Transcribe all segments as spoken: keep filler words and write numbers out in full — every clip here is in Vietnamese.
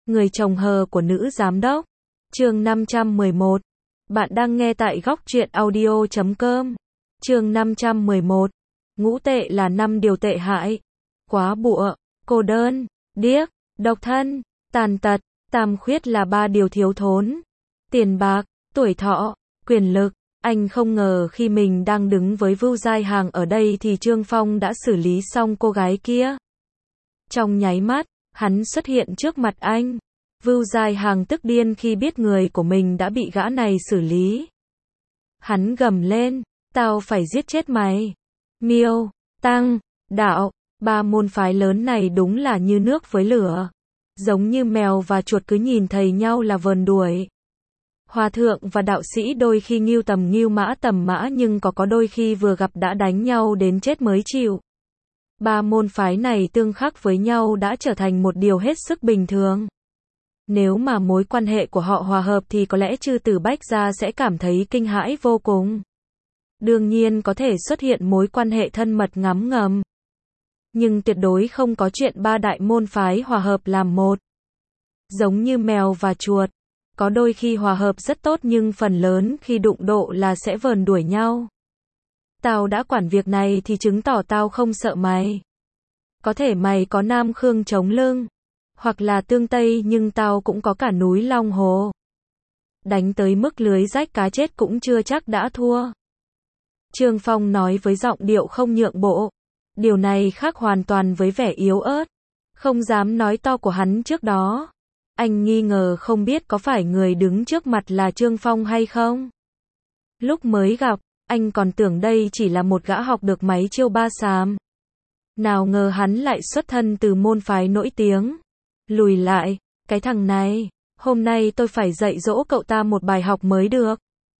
Người chồng hờ của nữ giám đốc. Chương năm trăm mười một. Bạn đang nghe tại góc truyện audio chấm com. Chương năm trăm mười một. Ngũ tệ là năm điều tệ hại. Quá bụa, cô đơn, điếc, độc thân, tàn tật, tam khuyết là ba điều thiếu thốn. Tiền bạc, tuổi thọ, quyền lực. Anh không ngờ khi mình đang đứng với Vưu Giai Hằng ở đây thì Trương Phong đã xử lý xong cô gái kia. Trong nháy mắt, hắn xuất hiện trước mặt anh. Vưu Giai Hằng tức điên khi biết người của mình đã bị gã này xử lý. Hắn gầm lên, tao phải giết chết mày. Miêu, Tăng, Đạo, ba môn phái lớn này đúng là như nước với lửa. Giống như mèo và chuột cứ nhìn thấy nhau là vờn đuổi. Hòa thượng và đạo sĩ đôi khi nghiêu tầm nghiêu mã tầm mã nhưng có có đôi khi vừa gặp đã đánh nhau đến chết mới chịu. Ba môn phái này tương khắc với nhau đã trở thành một điều hết sức bình thường. Nếu mà mối quan hệ của họ hòa hợp thì có lẽ Chư Tử Bách Gia sẽ cảm thấy kinh hãi vô cùng. Đương nhiên có thể xuất hiện mối quan hệ thân mật ngấm ngầm. Nhưng tuyệt đối không có chuyện ba đại môn phái hòa hợp làm một. Giống như mèo và chuột. Có đôi khi hòa hợp rất tốt nhưng phần lớn khi đụng độ là sẽ vờn đuổi nhau. Tao đã quản việc này thì chứng tỏ tao không sợ mày. Có thể mày có Nam Khương chống lưng, hoặc là Tương Tây nhưng tao cũng có cả núi Long Hồ. Đánh tới mức lưới rách cá chết cũng chưa chắc đã thua. Trương Phong nói với giọng điệu không nhượng bộ. Điều này khác hoàn toàn với vẻ yếu ớt, không dám nói to của hắn trước đó. Anh nghi ngờ không biết có phải người đứng trước mặt là Trương Phong hay không. Lúc mới gặp, anh còn tưởng đây chỉ là một gã học được mấy chiêu ba xàm. Nào ngờ hắn lại xuất thân từ môn phái nổi tiếng. Lùi lại, cái thằng này, hôm nay tôi phải dạy dỗ cậu ta một bài học mới được.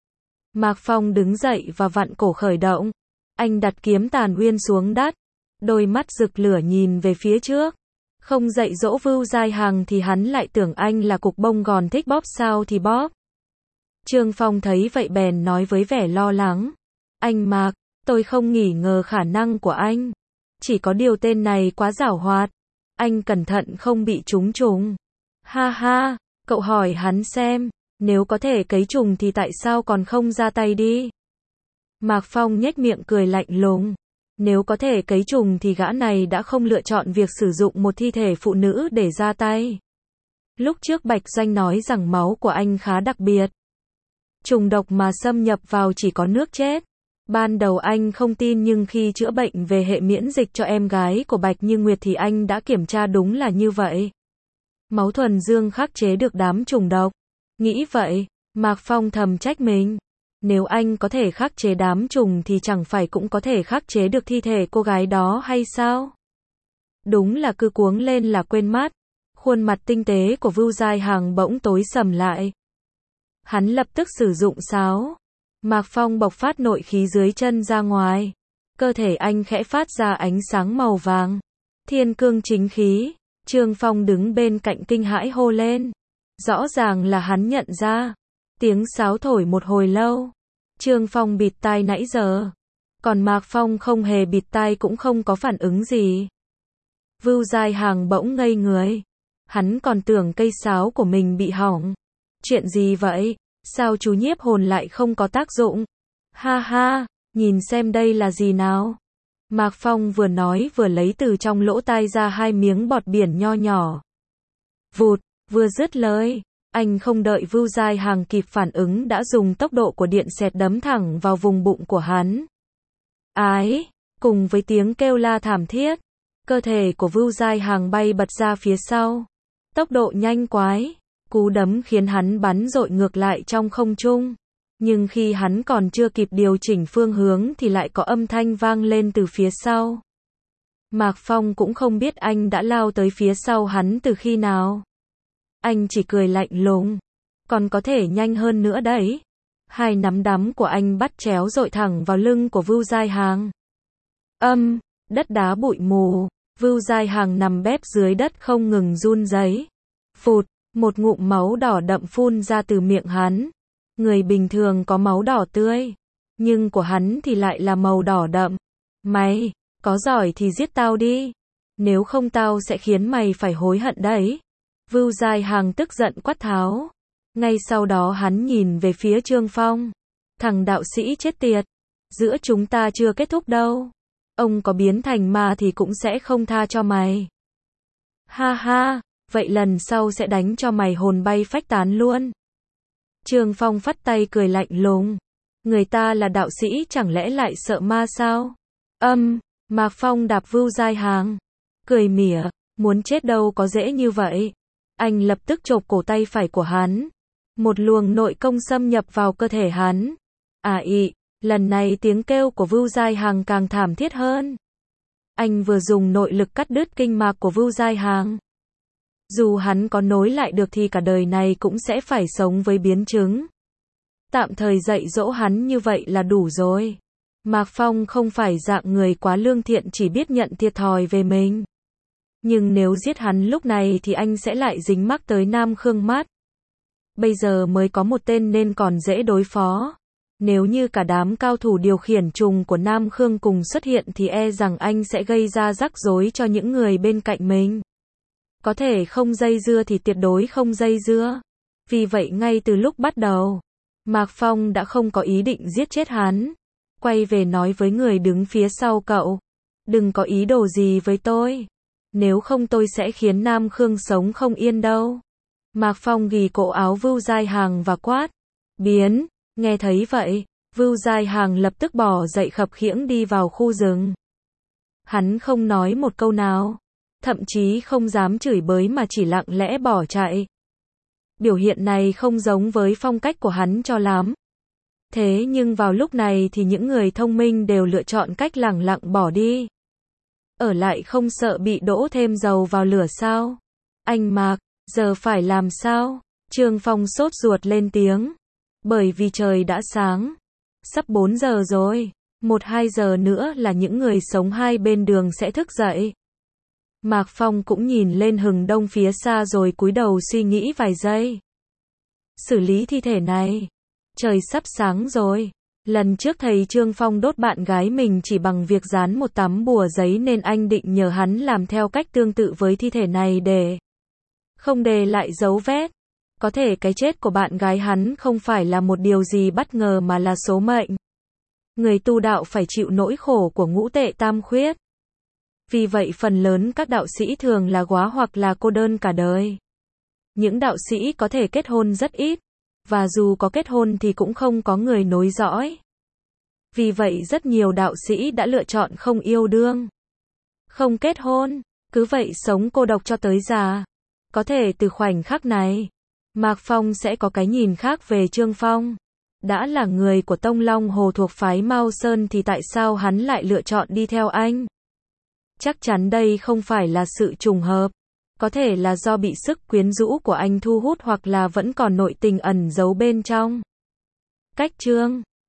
Mạc Phong đứng dậy và vặn cổ khởi động. Anh đặt kiếm Tàn Uyên xuống đất, đôi mắt rực lửa nhìn về phía trước. Không dạy dỗ Vưu Giai Hằng thì hắn lại tưởng anh là cục bông gòn thích bóp sao thì bóp. Trương Phong thấy vậy bèn nói với vẻ lo lắng. Anh Mạc, tôi không nghi ngờ khả năng của anh. Chỉ có điều tên này quá giảo hoạt. Anh cẩn thận không bị trúng trùng. Ha ha, cậu hỏi hắn xem, nếu có thể cấy trùng thì tại sao còn không ra tay đi. Mạc Phong nhếch miệng cười lạnh lùng. Nếu có thể cấy trùng thì gã này đã không lựa chọn việc sử dụng một thi thể phụ nữ để ra tay. Lúc trước Bạch Doanh nói rằng máu của anh khá đặc biệt. Trùng độc mà xâm nhập vào chỉ có nước chết. Ban đầu anh không tin nhưng khi chữa bệnh về hệ miễn dịch cho em gái của Bạch Như Nguyệt thì anh đã kiểm tra đúng là như vậy. Máu thuần dương khắc chế được đám trùng độc. Nghĩ vậy, Mạc Phong thầm trách mình. Nếu anh có thể khắc chế đám trùng thì chẳng phải cũng có thể khắc chế được thi thể cô gái đó hay sao? Đúng là cứ cuống lên là quên mất. Khuôn mặt tinh tế của Vưu Giai Hằng bỗng tối sầm lại. Hắn lập tức sử dụng sáo. Mạc Phong bộc phát nội khí dưới chân ra ngoài. Cơ thể anh khẽ phát ra ánh sáng màu vàng. Thiên cương chính khí. Trương Phong đứng bên cạnh kinh hãi hô lên. Rõ ràng là hắn nhận ra. Tiếng sáo thổi một hồi lâu. Trương Phong bịt tai nãy giờ. Còn Mạc Phong không hề bịt tai cũng không có phản ứng gì. Vưu Giai Hằng bỗng ngây người. Hắn còn tưởng cây sáo của mình bị hỏng. Chuyện gì vậy? Sao chú nhiếp hồn lại không có tác dụng? Ha ha, nhìn xem đây là gì nào? Mạc Phong vừa nói vừa lấy từ trong lỗ tai ra hai miếng bọt biển nho nhỏ. Vụt, vừa dứt lời. Anh không đợi Vưu Giai Hằng kịp phản ứng đã dùng tốc độ của điện xẹt đấm thẳng vào vùng bụng của hắn. Ái, cùng với tiếng kêu la thảm thiết, cơ thể của Vưu Giai Hằng bay bật ra phía sau. Tốc độ nhanh quái, cú đấm khiến hắn bắn dội ngược lại trong không trung. Nhưng khi hắn còn chưa kịp điều chỉnh phương hướng thì lại có âm thanh vang lên từ phía sau. Mạc Phong cũng không biết anh đã lao tới phía sau hắn từ khi nào. Anh chỉ cười lạnh lùng. Còn có thể nhanh hơn nữa đấy. Hai nắm đấm của anh bắt chéo dội thẳng vào lưng của Vưu Giai Hằng. Âm, đất đá bụi mù. Vưu Giai Hằng nằm bẹp dưới đất không ngừng run rẩy. Phụt, một ngụm máu đỏ đậm phun ra từ miệng hắn. Người bình thường có máu đỏ tươi. Nhưng của hắn thì lại là màu đỏ đậm. Mày, có giỏi thì giết tao đi. Nếu không tao sẽ khiến mày phải hối hận đấy. Vưu Giai Hằng tức giận quát tháo. Ngay sau đó hắn nhìn về phía Trương Phong. Thằng đạo sĩ chết tiệt. Giữa chúng ta chưa kết thúc đâu. Ông có biến thành ma thì cũng sẽ không tha cho mày. Ha ha, vậy lần sau sẽ đánh cho mày hồn bay phách tán luôn. Trương Phong phất tay cười lạnh lùng. Người ta là đạo sĩ chẳng lẽ lại sợ ma sao? Âm, Mạc Phong đạp Vưu Giai Hằng. Cười mỉa, muốn chết đâu có dễ như vậy. Anh lập tức chộp cổ tay phải của hắn. Một luồng nội công xâm nhập vào cơ thể hắn. À ị, lần này tiếng kêu của Vưu Giai Hằng càng thảm thiết hơn. Anh vừa dùng nội lực cắt đứt kinh mạch của Vưu Giai Hằng. Dù hắn có nối lại được thì cả đời này cũng sẽ phải sống với biến chứng. Tạm thời dạy dỗ hắn như vậy là đủ rồi. Mạc Phong không phải dạng người quá lương thiện chỉ biết nhận thiệt thòi về mình. Nhưng nếu giết hắn lúc này thì anh sẽ lại dính mắc tới Nam Khương Mát. Bây giờ mới có một tên nên còn dễ đối phó. Nếu như cả đám cao thủ điều khiển trùng của Nam Khương cùng xuất hiện thì e rằng anh sẽ gây ra rắc rối cho những người bên cạnh mình. Có thể không dây dưa thì tuyệt đối không dây dưa. Vì vậy ngay từ lúc bắt đầu, Mạc Phong đã không có ý định giết chết hắn. Quay về nói với người đứng phía sau cậu. Đừng có ý đồ gì với tôi. Nếu không tôi sẽ khiến Nam Khương sống không yên đâu. Mạc Phong ghì cổ áo Vưu Giai Hằng và quát. Biến, nghe thấy vậy, Vưu Giai Hằng lập tức bỏ dậy khập khiễng đi vào khu rừng. Hắn không nói một câu nào. Thậm chí không dám chửi bới mà chỉ lặng lẽ bỏ chạy. Biểu hiện này không giống với phong cách của hắn cho lắm. Thế nhưng vào lúc này thì những người thông minh đều lựa chọn cách lẳng lặng bỏ đi. Ở lại không sợ bị đổ thêm dầu vào lửa sao? Anh Mạc, giờ phải làm sao? Trương Phong sốt ruột lên tiếng. Bởi vì trời đã sáng. Sắp bốn giờ rồi. Một hai giờ nữa là những người sống hai bên đường sẽ thức dậy. Mạc Phong cũng nhìn lên hừng đông phía xa rồi cúi đầu suy nghĩ vài giây. Xử lý thi thể này. Trời sắp sáng rồi. Lần trước thầy Trương Phong đốt bạn gái mình chỉ bằng việc dán một tấm bùa giấy nên anh định nhờ hắn làm theo cách tương tự với thi thể này để không để lại dấu vết. Có thể cái chết của bạn gái hắn không phải là một điều gì bất ngờ mà là số mệnh. Người tu đạo phải chịu nỗi khổ của ngũ tệ tam khuyết. Vì vậy phần lớn các đạo sĩ thường là góa hoặc là cô đơn cả đời. Những đạo sĩ có thể kết hôn rất ít. Và dù có kết hôn thì cũng không có người nối dõi. Vì vậy rất nhiều đạo sĩ đã lựa chọn không yêu đương. Không kết hôn. Cứ vậy sống cô độc cho tới già. Có thể từ khoảnh khắc này, Mạc Phong sẽ có cái nhìn khác về Trương Phong. Đã là người của Tông Long Hồ thuộc phái Mao Sơn thì tại sao hắn lại lựa chọn đi theo anh? Chắc chắn đây không phải là sự trùng hợp. Có thể là do bị sức quyến rũ của anh thu hút hoặc là vẫn còn nội tình ẩn giấu bên trong. Cách chương